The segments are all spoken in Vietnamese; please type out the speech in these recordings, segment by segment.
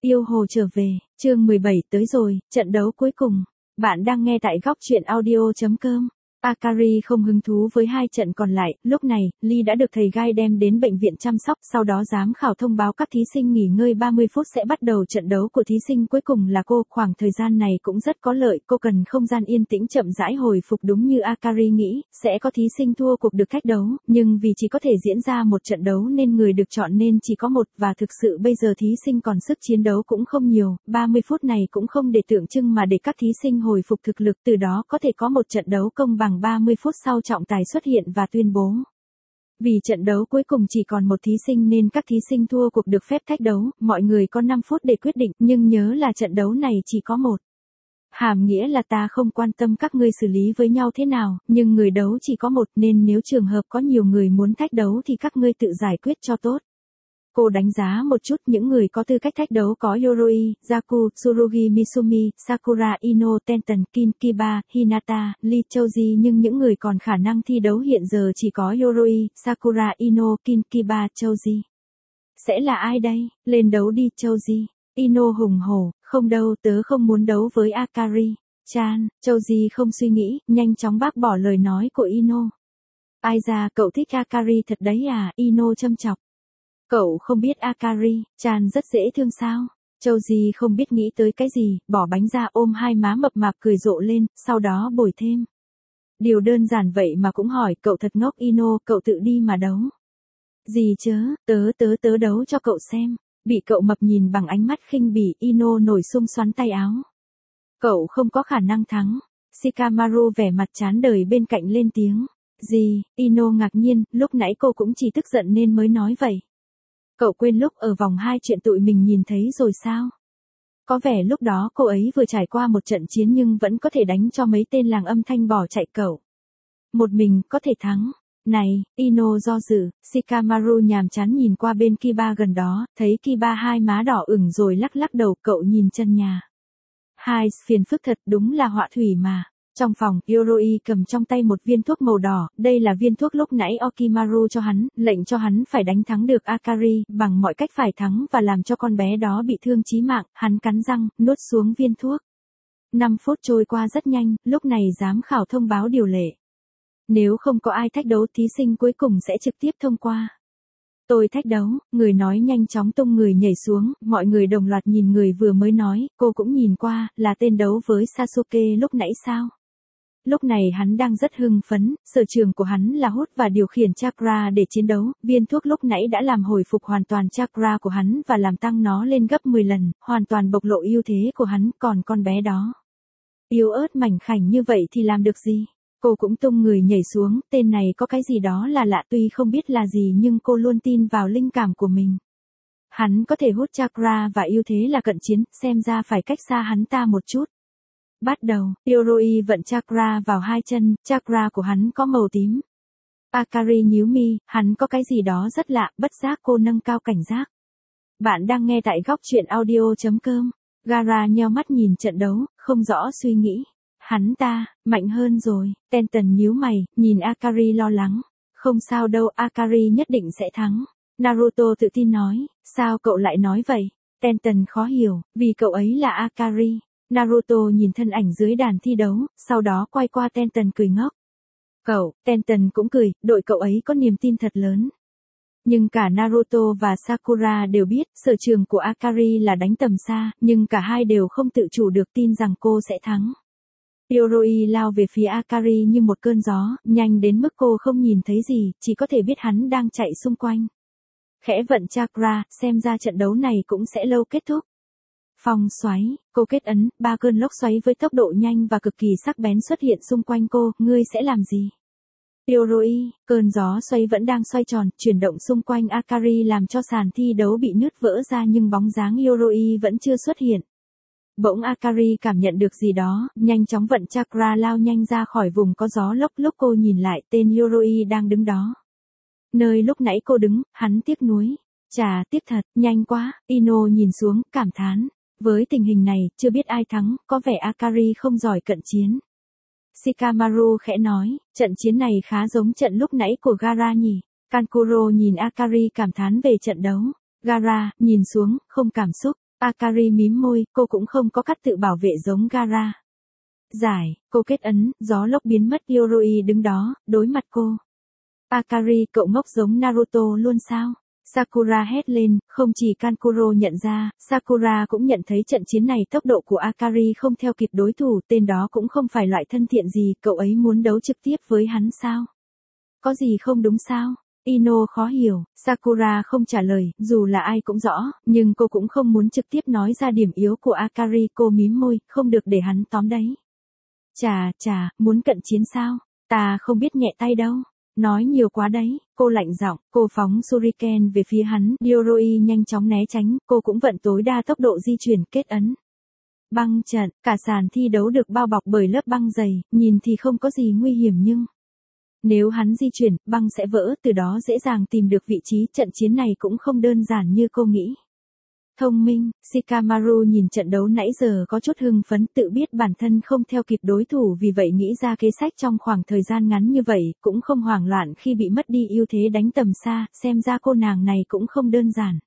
Yêu hồ trở về, chương 17 tới rồi, trận đấu cuối cùng. Bạn đang nghe tại góc truyện audio.com. Akari không hứng thú với hai trận còn lại, lúc này, Lee đã được thầy Gai đem đến bệnh viện chăm sóc, sau đó giám khảo thông báo các thí sinh nghỉ ngơi 30 phút sẽ bắt đầu trận đấu của thí sinh cuối cùng là cô, khoảng thời gian này cũng rất có lợi, cô cần không gian yên tĩnh chậm rãi hồi phục đúng như Akari nghĩ, sẽ có thí sinh thua cuộc được thách đấu, nhưng vì chỉ có thể diễn ra một trận đấu nên người được chọn nên chỉ có một và thực sự bây giờ thí sinh còn sức chiến đấu cũng không nhiều, 30 phút này cũng không để tượng trưng mà để các thí sinh hồi phục thực lực từ đó có thể có một trận đấu công bằng 30 phút sau trọng tài xuất hiện và tuyên bố. Vì trận đấu cuối cùng chỉ còn một thí sinh nên các thí sinh thua cuộc được phép thách đấu, mọi người có 5 phút để quyết định, nhưng nhớ là trận đấu này chỉ có một. Hàm nghĩa là ta không quan tâm các ngươi xử lý với nhau thế nào, nhưng người đấu chỉ có một nên nếu trường hợp có nhiều người muốn thách đấu thì các ngươi tự giải quyết cho tốt. Cô đánh giá một chút những người có tư cách thách đấu có Yoroi, Zaku, Tsurugi Misumi, Sakura Ino, Tenten, Kin Kiba, Hinata, Lee Chouji nhưng những người còn khả năng thi đấu hiện giờ chỉ có Yoroi, Sakura Ino, Kin Kiba, Chouji. Sẽ là ai đây? Lên đấu đi Chouji. Ino hùng hổ, không đâu tớ không muốn đấu với Akari. Chan, Chouji không suy nghĩ, nhanh chóng bác bỏ lời nói của Ino. Ai ra cậu thích Akari thật đấy à? Ino châm chọc. Cậu không biết Akari, Chan rất dễ thương sao? Chouji không biết nghĩ tới cái gì, bỏ bánh ra ôm hai má mập mạp cười rộ lên, sau đó bồi thêm. Điều đơn giản vậy mà cũng hỏi cậu thật ngốc Ino, cậu tự đi mà đấu. Gì chớ, tớ đấu cho cậu xem. Bị cậu mập nhìn bằng ánh mắt khinh bỉ, Ino nổi xung xoắn tay áo. Cậu không có khả năng thắng. Shikamaru vẻ mặt chán đời bên cạnh lên tiếng. Gì, Ino ngạc nhiên, lúc nãy cô cũng chỉ tức giận nên mới nói vậy. Cậu quên lúc ở vòng 2 chuyện tụi mình nhìn thấy rồi sao? Có vẻ lúc đó cô ấy vừa trải qua một trận chiến nhưng vẫn có thể đánh cho mấy tên làng âm thanh bỏ chạy cậu. Một mình có thể thắng. Này, Ino do dự, Shikamaru nhàm chán nhìn qua bên Kiba gần đó, thấy Kiba hai má đỏ ửng rồi lắc lắc đầu cậu nhìn chân nhà. Hai, phiền phức thật đúng là họa thủy mà. Trong phòng, Yoroi cầm trong tay một viên thuốc màu đỏ, đây là viên thuốc lúc nãy Okimaru cho hắn, lệnh cho hắn phải đánh thắng được Akari, bằng mọi cách phải thắng và làm cho con bé đó bị thương chí mạng, hắn cắn răng, nuốt xuống viên thuốc. 5 phút trôi qua rất nhanh, lúc này giám khảo thông báo điều lệ. Nếu không có ai thách đấu thí sinh cuối cùng sẽ trực tiếp thông qua. Tôi thách đấu, người nói nhanh chóng tung người nhảy xuống, mọi người đồng loạt nhìn người vừa mới nói, cô cũng nhìn qua, là tên đấu với Sasuke lúc nãy sao? Lúc này hắn đang rất hưng phấn, sở trường của hắn là hút và điều khiển chakra để chiến đấu, viên thuốc lúc nãy đã làm hồi phục hoàn toàn chakra của hắn và làm tăng nó lên gấp 10 lần, hoàn toàn bộc lộ ưu thế của hắn, còn con bé đó. Yếu ớt mảnh khảnh như vậy thì làm được gì? Cô cũng tung người nhảy xuống, tên này có cái gì đó là lạ tuy không biết là gì nhưng cô luôn tin vào linh cảm của mình. Hắn có thể hút chakra và ưu thế là cận chiến, xem ra phải cách xa hắn ta một chút. Bắt đầu, Yoroi vận chakra vào hai chân, chakra của hắn có màu tím. Akari nhíu mi, hắn có cái gì đó rất lạ, bất giác cô nâng cao cảnh giác. Bạn đang nghe tại góc truyện audio.com. Gaara nheo mắt nhìn trận đấu, không rõ suy nghĩ. Hắn ta, mạnh hơn rồi, Tenten nhíu mày, nhìn Akari lo lắng. Không sao đâu, Akari nhất định sẽ thắng. Naruto tự tin nói, sao cậu lại nói vậy? Tenten khó hiểu, vì cậu ấy là Akari. Naruto nhìn thân ảnh dưới đàn thi đấu, sau đó quay qua Tenten cười ngốc. Cậu, Tenten cũng cười, đội cậu ấy có niềm tin thật lớn. Nhưng cả Naruto và Sakura đều biết, sở trường của Akari là đánh tầm xa, nhưng cả hai đều không tự chủ được tin rằng cô sẽ thắng. Yoroi lao về phía Akari như một cơn gió, nhanh đến mức cô không nhìn thấy gì, chỉ có thể biết hắn đang chạy xung quanh. Khẽ vận chakra, xem ra trận đấu này cũng sẽ lâu kết thúc. Phong xoáy, cô kết ấn, 3 cơn lốc xoáy với tốc độ nhanh và cực kỳ sắc bén xuất hiện xung quanh cô, ngươi sẽ làm gì? Yoroi, cơn gió xoay vẫn đang xoay tròn, chuyển động xung quanh Akari làm cho sàn thi đấu bị nứt vỡ ra nhưng bóng dáng Yoroi vẫn chưa xuất hiện. Bỗng Akari cảm nhận được gì đó, nhanh chóng vận chakra lao nhanh ra khỏi vùng có gió lốc lúc cô nhìn lại tên Yoroi đang đứng đó. Nơi lúc nãy cô đứng, hắn tiếc nuối. Chà, tiếc thật, nhanh quá, Ino nhìn xuống, cảm thán. Với tình hình này, chưa biết ai thắng, có vẻ Akari không giỏi cận chiến. Shikamaru khẽ nói, trận chiến này khá giống trận lúc nãy của Gaara nhỉ. Kankuro nhìn Akari cảm thán về trận đấu. Gaara, nhìn xuống, không cảm xúc. Akari mím môi, cô cũng không có cách tự bảo vệ giống Gaara. Giải, cô kết ấn, gió lốc biến mất. Yoroi đứng đó, đối mặt cô. Akari, cậu ngốc giống Naruto luôn sao? Sakura hét lên, không chỉ Kankuro nhận ra, Sakura cũng nhận thấy trận chiến này tốc độ của Akari không theo kịp đối thủ, tên đó cũng không phải loại thân thiện gì, cậu ấy muốn đấu trực tiếp với hắn sao? Có gì không đúng sao? Ino khó hiểu, Sakura không trả lời, dù là ai cũng rõ, nhưng cô cũng không muốn trực tiếp nói ra điểm yếu của Akari, cô mím môi, không được để hắn tóm đấy. Chà, muốn cận chiến sao? Ta không biết nhẹ tay đâu. Nói nhiều quá đấy, cô lạnh giọng, cô phóng shuriken về phía hắn, Yoroi nhanh chóng né tránh, cô cũng vận tối đa tốc độ di chuyển kết ấn. Băng trận, cả sàn thi đấu được bao bọc bởi lớp băng dày, nhìn thì không có gì nguy hiểm nhưng nếu hắn di chuyển, băng sẽ vỡ, từ đó dễ dàng tìm được vị trí, trận chiến này cũng không đơn giản như cô nghĩ. Thông minh, Shikamaru nhìn trận đấu nãy giờ có chút hưng phấn, tự biết bản thân không theo kịp đối thủ, vì vậy nghĩ ra kế sách trong khoảng thời gian ngắn như vậy, cũng không hoảng loạn khi bị mất đi ưu thế đánh tầm xa, xem ra cô nàng này cũng không đơn giản.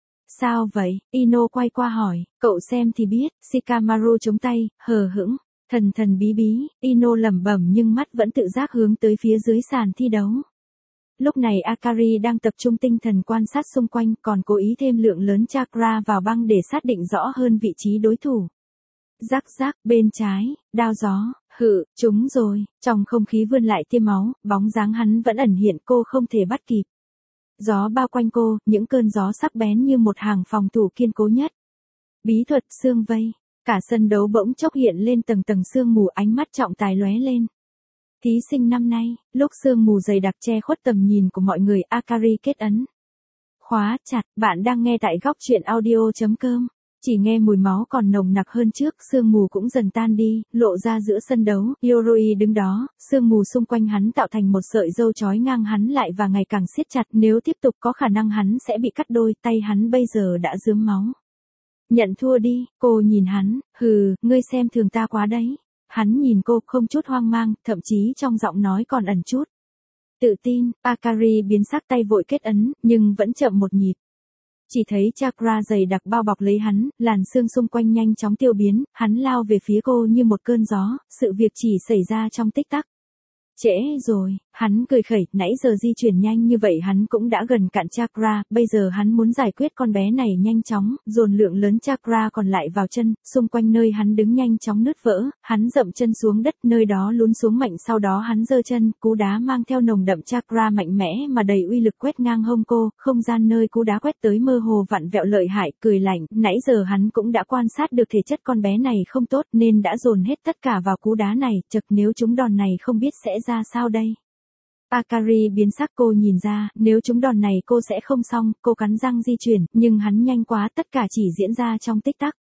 Sao vậy? Ino quay qua hỏi, cậu xem thì biết. Shikamaru chống tay, hờ hững, thần bí bí, Ino lẩm bẩm nhưng mắt vẫn tự giác hướng tới phía dưới sàn thi đấu. Lúc này Akari đang tập trung tinh thần quan sát xung quanh, còn cố ý thêm lượng lớn chakra vào băng để xác định rõ hơn vị trí đối thủ. Rắc rắc, bên trái, đao gió, trúng rồi, trong không khí vươn lại tia máu, bóng dáng hắn vẫn ẩn hiện, cô không thể bắt kịp. Gió bao quanh cô, những cơn gió sắc bén như một hàng phòng thủ kiên cố nhất. Bí thuật xương vây, cả sân đấu bỗng chốc hiện lên tầng tầng sương mù, ánh mắt trọng tài lóe lên. Thí sinh năm nay, lúc sương mù dày đặc che khuất tầm nhìn của mọi người, Akari kết ấn. Khóa chặt, bạn đang nghe tại góc truyện audio.com. Chỉ nghe mùi máu còn nồng nặc hơn trước, sương mù cũng dần tan đi, lộ ra giữa sân đấu, Yoroi đứng đó, sương mù xung quanh hắn tạo thành một sợi râu trói ngang hắn lại và ngày càng siết chặt, nếu tiếp tục có khả năng hắn sẽ bị cắt đôi, tay hắn bây giờ đã rướm máu. Nhận thua đi, cô nhìn hắn, ngươi xem thường ta quá đấy. Hắn nhìn cô không chút hoang mang, thậm chí trong giọng nói còn ẩn chút tự tin. Akari biến sắc, tay vội kết ấn, nhưng vẫn chậm một nhịp. Chỉ thấy chakra dày đặc bao bọc lấy hắn, làn sương xung quanh nhanh chóng tiêu biến, hắn lao về phía cô như một cơn gió, sự việc chỉ xảy ra trong tích tắc. Trễ rồi, hắn cười khẩy, nãy giờ di chuyển nhanh như vậy hắn cũng đã gần cạn chakra, bây giờ hắn muốn giải quyết con bé này nhanh chóng, dồn lượng lớn chakra còn lại vào chân, xung quanh nơi hắn đứng nhanh chóng nứt vỡ, hắn dậm chân xuống đất, nơi đó lún xuống mạnh, sau đó hắn giơ chân, cú đá mang theo nồng đậm chakra mạnh mẽ mà đầy uy lực quét ngang hông cô, không gian nơi cú đá quét tới mơ hồ vặn vẹo lợi hại, cười lạnh, nãy giờ hắn cũng đã quan sát được thể chất con bé này không tốt nên đã dồn hết tất cả vào cú đá này, chật nếu trúng đòn này không biết sẽ ra sao đây. Akari biến sắc, cô nhìn ra, nếu trúng đòn này cô sẽ không xong, cô cắn răng di chuyển, nhưng hắn nhanh quá, tất cả chỉ diễn ra trong tích tắc.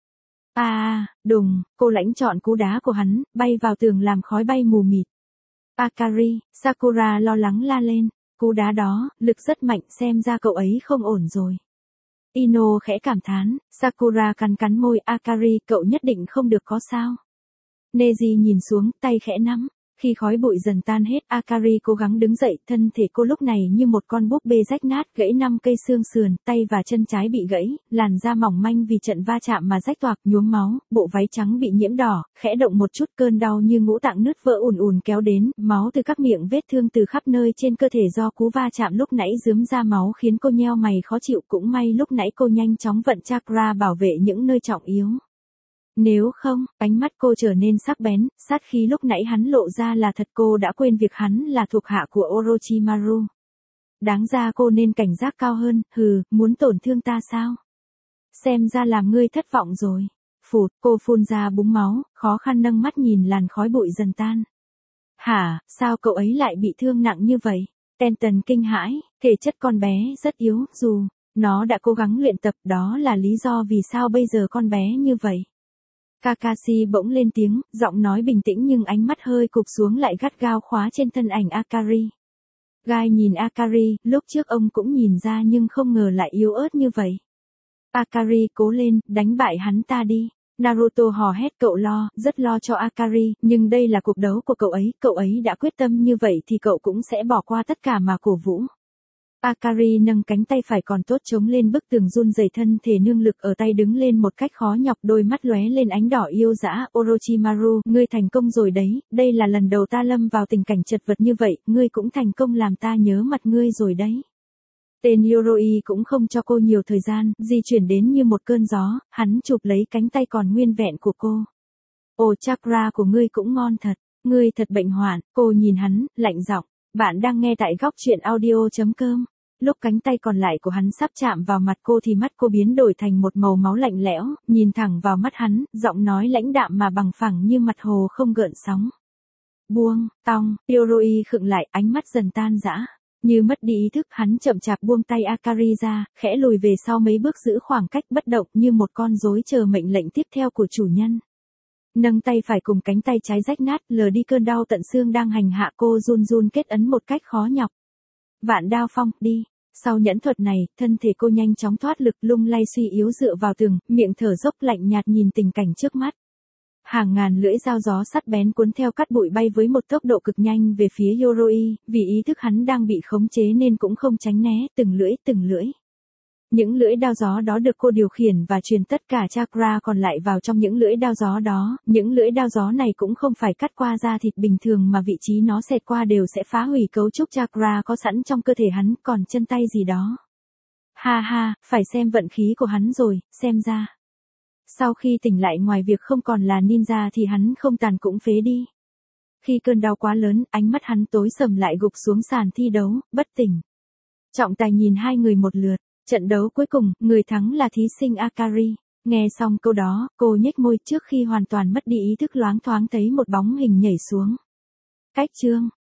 Đùng, cô lãnh chọn cú đá của hắn, bay vào tường làm khói bay mù mịt. Akari, Sakura lo lắng la lên, cú đá đó, lực rất mạnh, xem ra cậu ấy không ổn rồi. Ino khẽ cảm thán, Sakura cắn môi, Akari, cậu nhất định không được có sao. Neji nhìn xuống, tay khẽ nắm. Khi khói bụi dần tan hết, Akari cố gắng đứng dậy, thân thể cô lúc này như một con búp bê rách nát, gãy 5 cây xương sườn, tay và chân trái bị gãy, làn da mỏng manh vì trận va chạm mà rách toạc, nhuốm máu, bộ váy trắng bị nhiễm đỏ, khẽ động một chút cơn đau như ngũ tạng nứt vỡ ùn kéo đến, máu từ các miệng vết thương từ khắp nơi trên cơ thể do cú va chạm lúc nãy rướm ra máu khiến cô nheo mày khó chịu, cũng may lúc nãy cô nhanh chóng vận chakra bảo vệ những nơi trọng yếu. Nếu không, ánh mắt cô trở nên sắc bén, sát khí lúc nãy hắn lộ ra là thật, cô đã quên việc hắn là thuộc hạ của Orochimaru. Đáng ra cô nên cảnh giác cao hơn, muốn tổn thương ta sao? Xem ra làm ngươi thất vọng rồi. Phụt, cô phun ra búng máu, khó khăn nâng mắt nhìn làn khói bụi dần tan. Hả, sao cậu ấy lại bị thương nặng như vậy? Tenten kinh hãi, thể chất con bé rất yếu, dù nó đã cố gắng luyện tập, đó là lý do vì sao bây giờ con bé như vậy. Kakashi bỗng lên tiếng, giọng nói bình tĩnh nhưng ánh mắt hơi cụp xuống lại gắt gao khóa trên thân ảnh Akari. Gai nhìn Akari, lúc trước ông cũng nhìn ra nhưng không ngờ lại yếu ớt như vậy. Akari cố lên, đánh bại hắn ta đi. Naruto hò hét, cậu rất lo cho Akari, nhưng đây là cuộc đấu của cậu ấy đã quyết tâm như vậy thì cậu cũng sẽ bỏ qua tất cả mà cổ vũ. Akari nâng cánh tay phải còn tốt chống lên bức tường run rẩy, thân thể nương lực ở tay đứng lên một cách khó nhọc, đôi mắt lóe lên ánh đỏ yêu dã. Orochimaru, ngươi thành công rồi đấy, đây là lần đầu ta lâm vào tình cảnh chật vật như vậy, ngươi cũng thành công làm ta nhớ mặt ngươi rồi đấy. Tên Yoroi cũng không cho cô nhiều thời gian, di chuyển đến như một cơn gió, hắn chụp lấy cánh tay còn nguyên vẹn của cô. Ồ, chakra của ngươi cũng ngon thật, ngươi thật bệnh hoạn. Cô nhìn hắn, lạnh giọng. Bạn đang nghe tại góc truyện audio.com. Lúc cánh tay còn lại của hắn sắp chạm vào mặt cô thì mắt cô biến đổi thành một màu máu lạnh lẽo, nhìn thẳng vào mắt hắn, giọng nói lãnh đạm mà bằng phẳng như mặt hồ không gợn sóng. Buông, tong, Yoroi khựng lại, ánh mắt dần tan rã. Như mất đi ý thức, hắn chậm chạp buông tay Akari ra, khẽ lùi về sau mấy bước, giữ khoảng cách bất động như một con rối chờ mệnh lệnh tiếp theo của chủ nhân. Nâng tay phải cùng cánh tay trái rách nát, lờ đi cơn đau tận xương đang hành hạ cô, run run kết ấn một cách khó nhọc. Vạn đao phong, đi. Sau nhẫn thuật này, thân thể cô nhanh chóng thoát lực, lung lay suy yếu dựa vào tường, miệng thở dốc lạnh nhạt nhìn tình cảnh trước mắt. Hàng ngàn lưỡi dao gió sắt bén cuốn theo cát bụi bay với một tốc độ cực nhanh về phía Yoroi, vì ý thức hắn đang bị khống chế nên cũng không tránh né, từng lưỡi. Những lưỡi đao gió đó được cô điều khiển và truyền tất cả chakra còn lại vào trong những lưỡi đao gió đó. Những lưỡi đao gió này cũng không phải cắt qua da thịt bình thường mà vị trí nó xẹt qua đều sẽ phá hủy cấu trúc chakra có sẵn trong cơ thể hắn, còn chân tay gì đó. Ha ha, phải xem vận khí của hắn rồi, xem ra. Sau khi tỉnh lại, ngoài việc không còn là ninja thì hắn không tàn cũng phế đi. Khi cơn đau quá lớn, ánh mắt hắn tối sầm lại, gục xuống sàn thi đấu, bất tỉnh. Trọng tài nhìn hai người một lượt. Trận đấu cuối cùng, người thắng là thí sinh Akari. Nghe xong câu đó, cô nhếch môi, trước khi hoàn toàn mất đi ý thức loáng thoáng thấy một bóng hình nhảy xuống. Cách chương.